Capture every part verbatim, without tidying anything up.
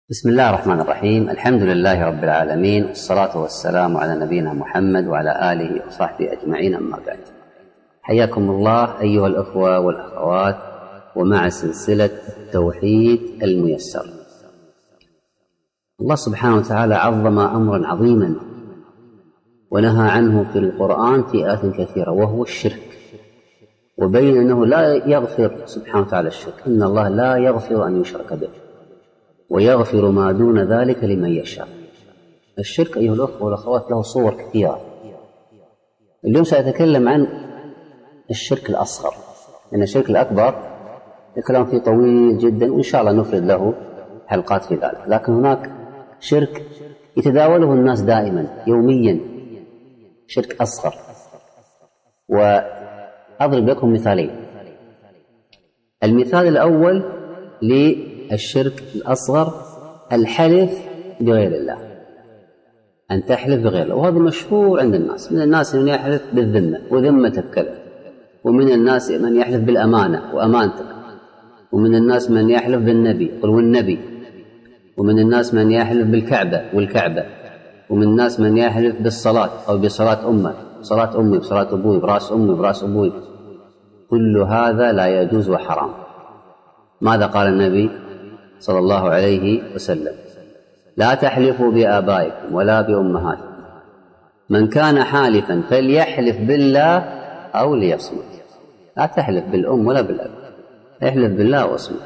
بسم الله الرحمن الرحيم. الحمد لله رب العالمين، والصلاة والسلام على نبينا محمد وعلى آله وصحبه أجمعين، أما بعد. حياكم الله أيها الأخوة والأخوات ومع سلسلة التوحيد الميسر. الله سبحانه وتعالى عظم أمرا عظيما ونهى عنه في القرآن في آيات كثيرة، وهو الشرك، وبين أنه لا يغفر سبحانه وتعالى الشرك، إن الله لا يغفر أن يشرك به ويغفر ما دون ذلك لمن يشاء. الشرك أيها الأخوة والأخوات له صور كثيرة. اليوم سأتكلم عن الشرك الأصغر، لأن الشرك الأكبر الكلام فيه طويل جدا، وإن شاء الله نفرد له حلقات في ذلك. لكن هناك شرك يتداوله الناس دائما يوميا، شرك أصغر، وأضرب لكم مثالين. المثال الأول للشرك الأصغر الحلف بغير الله، أن تحلف بغير الله، وهذا مشهور عند الناس. من الناس من يحلف بالذمة وذمتك كذا، ومن الناس من يحلف بالأمانة وأمانتك، ومن الناس من يحلف بالنبي قل والنبي، ومن الناس من يحلف بالكعبة والكعبة، ومن الناس من يحلف بالصلاة أو بصلاة أمه، صلاة أمي بصلاة أبوي، برأس أمي برأس أبوي. كل هذا لا يجوز وحرام. ماذا قال النبي صلى الله عليه وسلم؟ لا تحلفوا بآبائكم ولا بأمهاتكم، من كان حالفا فليحلف بالله أو ليصمت. لا تحلف بالأم ولا بالأب، احلف بالله واصمت.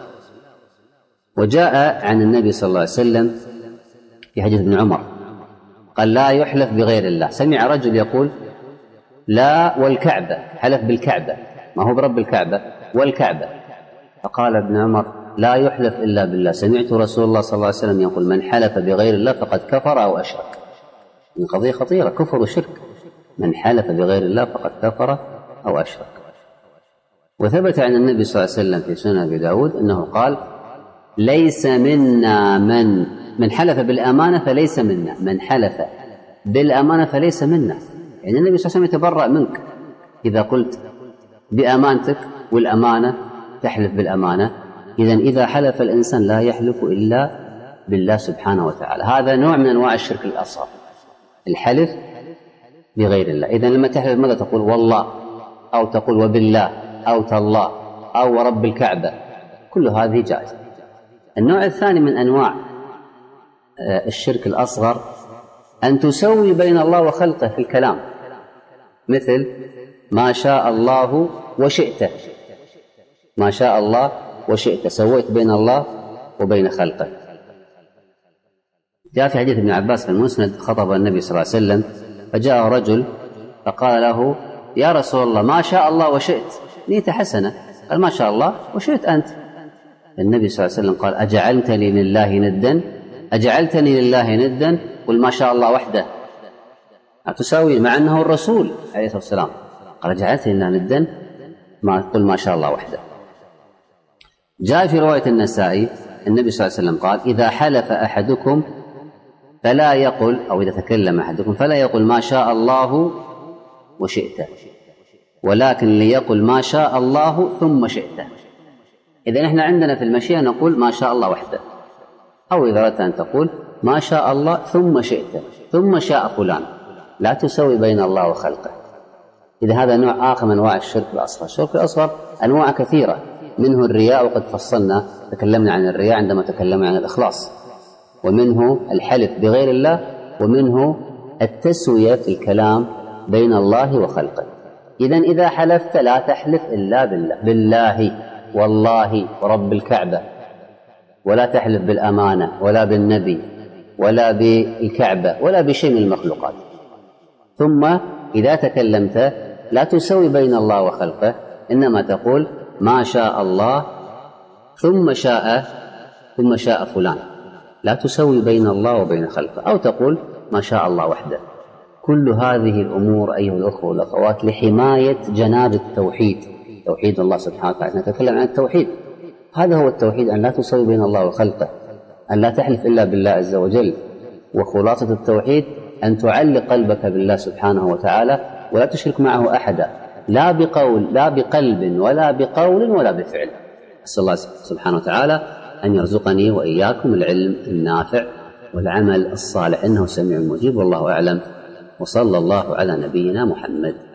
وجاء عن النبي صلى الله عليه وسلم في حديث ابن عمر قال لا يحلف بغير الله. سمع رجل يقول لا والكعبة، حلف بالكعبة، ما هو برب الكعبة والكعبة. فقال ابن عمر لا يحلف إلا بالله، سمعت رسول الله صلى الله عليه وسلم يقول من حلف بغير الله فقد كفر أو أشرك. من قضية خطيرة، كفر وشرك، من حلف بغير الله فقد كفر أو أشرك. وثبت عن النبي صلى الله عليه وسلم في سنن أبي داود أنه قال ليس منا من من حلف بالأمانة فليس منا، من حلف بالأمانة فليس منا. يعني النبي صلى الله عليه وسلم يتبرأ منك إذا قلت بأمانتك، والأمانة تحلف بالأمانة. إذن إذا حلف الإنسان لا يحلف إلا بالله سبحانه وتعالى. هذا نوع من أنواع الشرك الأصغر، الحلف بغير الله. إذن لما تحلف ماذا تقول؟ والله، أو تقول وبالله، أو تالله، أو ورب الكعبة، كل هذه جائزة. النوع الثاني من أنواع الشرك الأصغر أن تسوي بين الله وخلقه في الكلام، مثل ما شاء الله وشئت، ما شاء الله وشئت، سويت بين الله وبين خلقه. جاء في حديث ابن عباس في المسند خطب النبي صلى الله عليه وسلم فجاء رجل فقال له يا رسول الله ما شاء الله وشئت، نية حسنة، قال ما شاء الله وشئت أنت. النبي صلى الله عليه وسلم قال أجعلتني لله ندا، أجعلتني لله ندا، قل ما شاء الله وحده. تساوي، مع أنه الرسول عليه الصلاة والسلام قال أجعلتني لله ندا، ما قل ما شاء الله وحده. جاء في رواية النسائي النبي صلى الله عليه وسلم قال إذا حلف أحدكم فلا يقل، أو إذا تكلم أحدكم فلا يقل ما شاء الله وشئت، ولكن ليقل ما شاء الله ثم شئت. إذا نحن عندنا في المشيئة نقول ما شاء الله وحده، أو إذا أردت أن تقول ما شاء الله ثم شئت، ثم شاء فلان، لا تسوي بين الله وخلقه. إذا هذا نوع آخر من أنواع الشرك الأصغر. الشرك الأصغر أنواع كثيرة، منه الرياء، وقد فصلنا تكلمنا عن الرياء عندما تكلمنا عن الإخلاص، ومنه الحلف بغير الله، ومنه التسوية في الكلام بين الله وخلقه. إذن إذا حلفت لا تحلف إلا بالله، بالله والله ورب الكعبة، ولا تحلف بالأمانة ولا بالنبي ولا بالكعبة ولا بشيء من المخلوقات. ثم إذا تكلمت لا تسوي بين الله وخلقه، إنما تقول ما شاء الله ثم شاء ثم شاء فلان، لا تسوي بين الله وبين خلقه، أو تقول ما شاء الله وحده. كل هذه الأمور أيها الأخوة والأخوات لحماية جناب التوحيد، توحيد الله سبحانه وتعالى. نتكلم عن التوحيد، هذا هو التوحيد، أن لا تسوي بين الله وخلقه، أن لا تحلف إلا بالله عز وجل. وخلاصة التوحيد أن تعلق قلبك بالله سبحانه وتعالى ولا تشرك معه أحدا، لا بقول لا بقلب ولا بقول ولا بفعل. أسأل الله سبحانه وتعالى أن يرزقني وإياكم العلم النافع والعمل الصالح، إنه سميع مجيب، والله أعلم، وصلى الله على نبينا محمد.